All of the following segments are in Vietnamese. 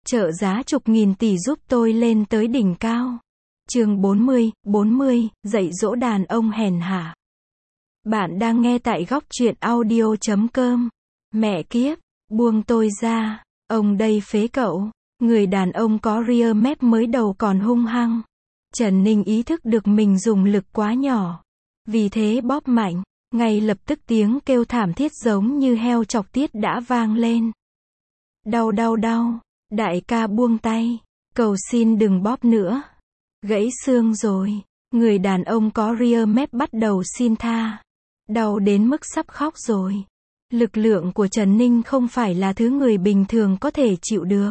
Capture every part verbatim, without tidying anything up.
Trợ giá chục nghìn tỷ giúp tôi lên tới đỉnh cao. Chương bốn mươi, bốn mươi, dạy dỗ đàn ông hèn hạ. Bạn đang nghe tại góc truyện audio chấm com. Mẹ kiếp, buông tôi ra, ông đây phế cậu. Người đàn ông có rear mép mới đầu còn hung hăng. Trần Ninh ý thức được mình dùng lực quá nhỏ. Vì thế bóp mạnh, ngay lập tức tiếng kêu thảm thiết giống như heo chọc tiết đã vang lên. Đau đau đau, đại ca buông tay, cầu xin đừng bóp nữa. Gãy xương rồi, người đàn ông có rear mép bắt đầu xin tha. Đau đến mức sắp khóc rồi. Lực lượng của Trần Ninh không phải là thứ người bình thường có thể chịu được.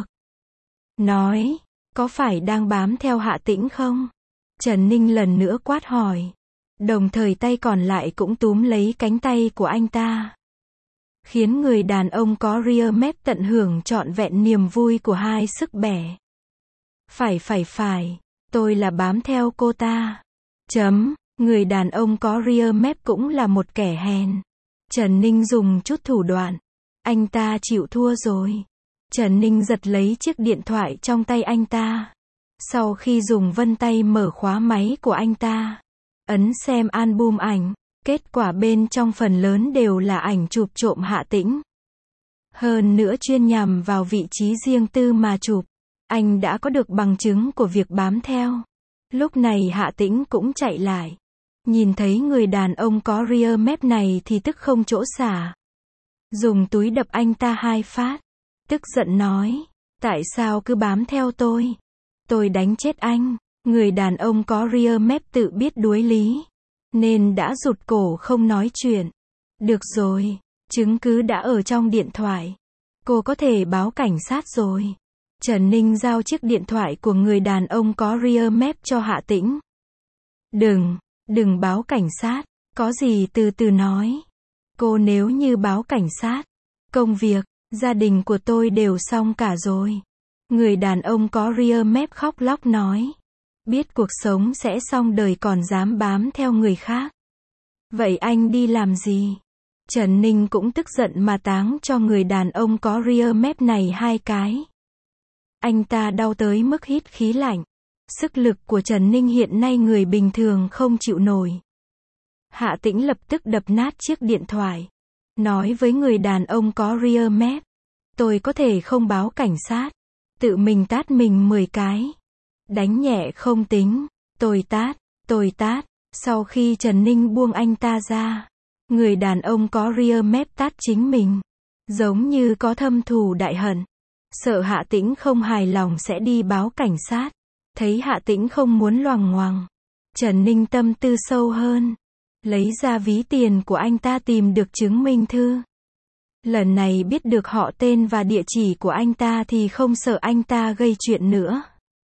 Nói, có phải đang bám theo Hạ Tĩnh không? Trần Ninh lần nữa quát hỏi. Đồng thời tay còn lại cũng túm lấy cánh tay của anh ta. Khiến người đàn ông có rear mép tận hưởng trọn vẹn niềm vui của hai sức bẻ. Phải phải phải, tôi là bám theo cô ta. Chấm, người đàn ông có rear mép cũng là một kẻ hèn. Trần Ninh dùng chút thủ đoạn. Anh ta chịu thua rồi. Trần Ninh giật lấy chiếc điện thoại trong tay anh ta. Sau khi dùng vân tay mở khóa máy của anh ta, ấn xem album ảnh, kết quả bên trong phần lớn đều là ảnh chụp trộm Hạ Tĩnh. Hơn nữa chuyên nhằm vào vị trí riêng tư mà chụp. Anh đã có được bằng chứng của việc bám theo. Lúc này Hạ Tĩnh cũng chạy lại. Nhìn thấy người đàn ông có rear mép này thì tức không chỗ xả. Dùng túi đập anh ta hai phát. Tức giận nói, tại sao cứ bám theo tôi? Tôi đánh chết anh. Người đàn ông có rear mép tự biết đuối lý, nên đã rụt cổ không nói chuyện. Được rồi, chứng cứ đã ở trong điện thoại. Cô có thể báo cảnh sát rồi. Trần Ninh giao chiếc điện thoại của người đàn ông có rear mép cho Hạ Tĩnh. Đừng, đừng báo cảnh sát, có gì từ từ nói. Cô nếu như báo cảnh sát, công việc, gia đình của tôi đều xong cả rồi. Người đàn ông có rear mép khóc lóc nói. Biết cuộc sống sẽ xong đời còn dám bám theo người khác. Vậy anh đi làm gì? Trần Ninh cũng tức giận mà táng cho người đàn ông có rear mép này hai cái. Anh ta đau tới mức hít khí lạnh. Sức lực của Trần Ninh hiện nay người bình thường không chịu nổi. Hạ Tĩnh lập tức đập nát chiếc điện thoại. Nói với người đàn ông có rear mép. Tôi có thể không báo cảnh sát. Tự mình tát mình mười cái. Đánh nhẹ không tính. Tôi tát, tôi tát. Sau khi Trần Ninh buông anh ta ra, người đàn ông có rear mép tát chính mình. Giống như có thâm thù đại hận. Sợ Hạ Tĩnh không hài lòng sẽ đi báo cảnh sát. Thấy Hạ Tĩnh không muốn loằng ngoằng, Trần Ninh tâm tư sâu hơn. Lấy ra ví tiền của anh ta tìm được chứng minh thư. Lần này biết được họ tên và địa chỉ của anh ta thì không sợ anh ta gây chuyện nữa.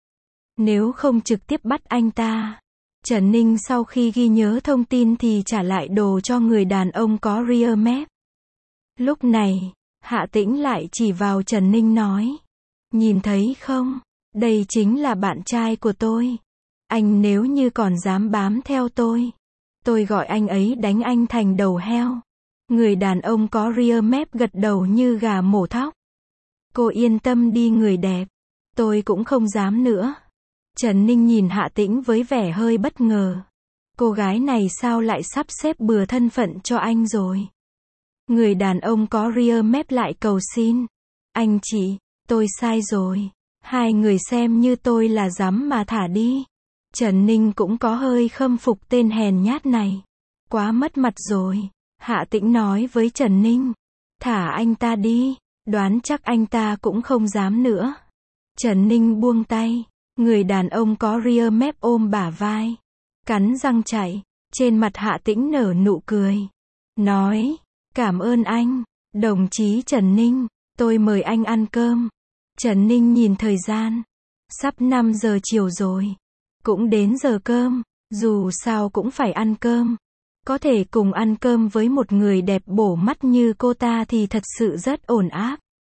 Nếu không trực tiếp bắt anh ta. Trần Ninh sau khi ghi nhớ thông tin thì trả lại đồ cho người đàn ông có rear mép. Lúc này, Hạ Tĩnh lại chỉ vào Trần Ninh nói. Nhìn thấy không? Đây chính là bạn trai của tôi. Anh nếu như còn dám bám theo tôi, tôi gọi anh ấy đánh anh thành đầu heo. Người đàn ông có rear mép gật đầu như gà mổ thóc. Cô yên tâm đi người đẹp. Tôi cũng không dám nữa. Trần Ninh nhìn Hạ Tĩnh với vẻ hơi bất ngờ. Cô gái này sao lại sắp xếp bừa thân phận cho anh rồi? Người đàn ông có rear mép lại cầu xin. Anh chị, tôi sai rồi. Hai người xem như tôi là dám mà thả đi. Trần Ninh cũng có hơi khâm phục tên hèn nhát này. Quá mất mặt rồi. Hạ Tĩnh nói với Trần Ninh. Thả anh ta đi. Đoán chắc anh ta cũng không dám nữa. Trần Ninh buông tay. Người đàn ông có rear mép ôm bả vai. Cắn răng chạy. Trên mặt Hạ Tĩnh nở nụ cười. Nói. Cảm ơn anh. Đồng chí Trần Ninh. Tôi mời anh ăn cơm. Trần Ninh nhìn thời gian. Sắp năm giờ chiều rồi. Cũng đến giờ cơm. Dù sao cũng phải ăn cơm. Có thể cùng ăn cơm với một người đẹp bổ mắt như cô ta thì thật sự rất ổn áp.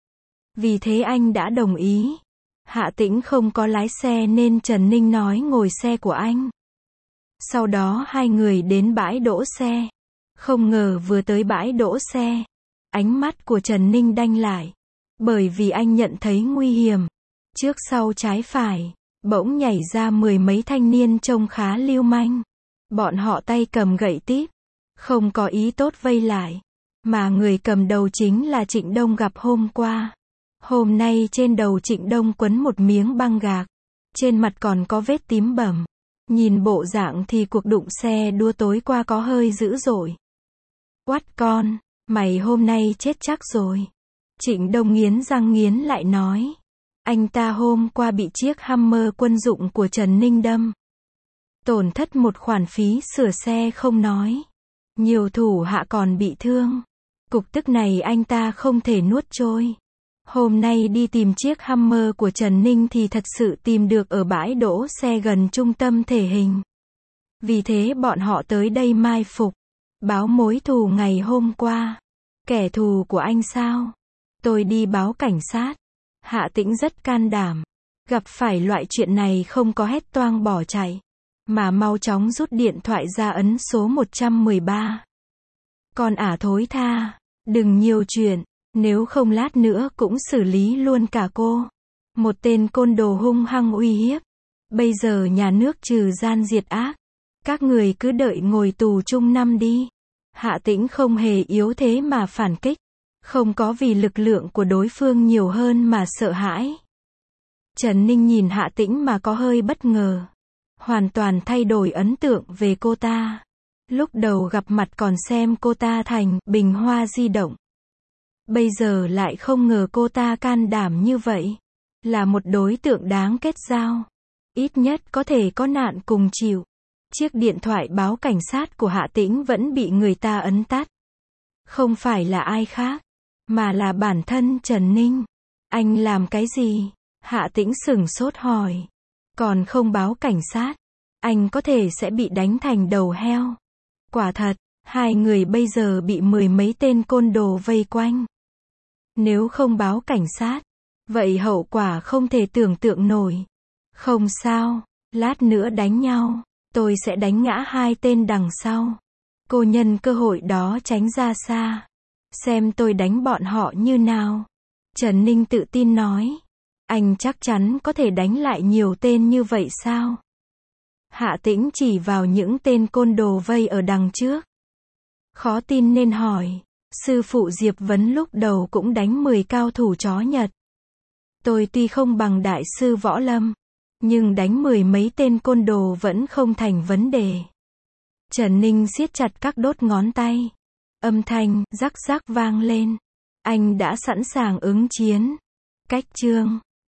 Vì thế anh đã đồng ý. Hạ Tĩnh không có lái xe nên Trần Ninh nói ngồi xe của anh. Sau đó hai người đến bãi đỗ xe. Không ngờ vừa tới bãi đỗ xe, ánh mắt của Trần Ninh đanh lại. Bởi vì anh nhận thấy nguy hiểm. Trước sau trái phải, bỗng nhảy ra mười mấy thanh niên trông khá lưu manh. Bọn họ tay cầm gậy típ, không có ý tốt vây lại. Mà người cầm đầu chính là Trịnh Đông gặp hôm qua. Hôm nay trên đầu Trịnh Đông quấn một miếng băng gạc. Trên mặt còn có vết tím bầm. Nhìn bộ dạng thì cuộc đụng xe đua tối qua có hơi dữ dội. Quát con, mày hôm nay chết chắc rồi. Trịnh Đông nghiến răng nghiến lại nói. Anh ta hôm qua bị chiếc Hummer quân dụng của Trần Ninh đâm. Tổn thất một khoản phí sửa xe không nói. Nhiều thủ hạ còn bị thương. Cục tức này anh ta không thể nuốt trôi. Hôm nay đi tìm chiếc Hummer của Trần Ninh thì thật sự tìm được ở bãi đỗ xe gần trung tâm thể hình. Vì thế bọn họ tới đây mai phục. Báo mối thù ngày hôm qua. Kẻ thù của anh sao? Tôi đi báo cảnh sát. Hạ Tĩnh rất can đảm. Gặp phải loại chuyện này không có hét toang bỏ chạy. Mà mau chóng rút điện thoại ra ấn số một trăm mười ba. Con ả thối tha. Đừng nhiều chuyện. Nếu không lát nữa cũng xử lý luôn cả cô. Một tên côn đồ hung hăng uy hiếp. Bây giờ nhà nước trừ gian diệt ác. Các người cứ đợi ngồi tù chung năm đi. Hạ Tĩnh không hề yếu thế mà phản kích. Không có vì lực lượng của đối phương nhiều hơn mà sợ hãi. Trần Ninh nhìn Hạ Tĩnh mà có hơi bất ngờ. Hoàn toàn thay đổi ấn tượng về cô ta. Lúc đầu gặp mặt còn xem cô ta thành bình hoa di động. Bây giờ lại không ngờ cô ta can đảm như vậy. Là một đối tượng đáng kết giao. Ít nhất có thể có nạn cùng chịu. Chiếc điện thoại báo cảnh sát của Hạ Tĩnh vẫn bị người ta ấn tắt. Không phải là ai khác, mà là bản thân Trần Ninh. Anh làm cái gì? Hạ Tĩnh sửng sốt hỏi. Còn không báo cảnh sát, anh có thể sẽ bị đánh thành đầu heo. Quả thật, hai người bây giờ bị mười mấy tên côn đồ vây quanh. Nếu không báo cảnh sát, vậy hậu quả không thể tưởng tượng nổi. Không sao, lát nữa đánh nhau, tôi sẽ đánh ngã hai tên đằng sau. Cô nhân cơ hội đó tránh ra xa. Xem tôi đánh bọn họ như nào. Trần Ninh tự tin nói. Anh chắc chắn có thể đánh lại nhiều tên như vậy sao? Hạ Tĩnh chỉ vào những tên côn đồ vây ở đằng trước. Khó tin nên hỏi. Sư phụ Diệp Vấn lúc đầu cũng đánh mười cao thủ chó Nhật. Tôi tuy không bằng đại sư Võ Lâm, nhưng đánh mười mấy tên côn đồ vẫn không thành vấn đề. Trần Ninh siết chặt các đốt ngón tay. Âm thanh rắc rắc vang lên. Anh đã sẵn sàng ứng chiến. Cách chương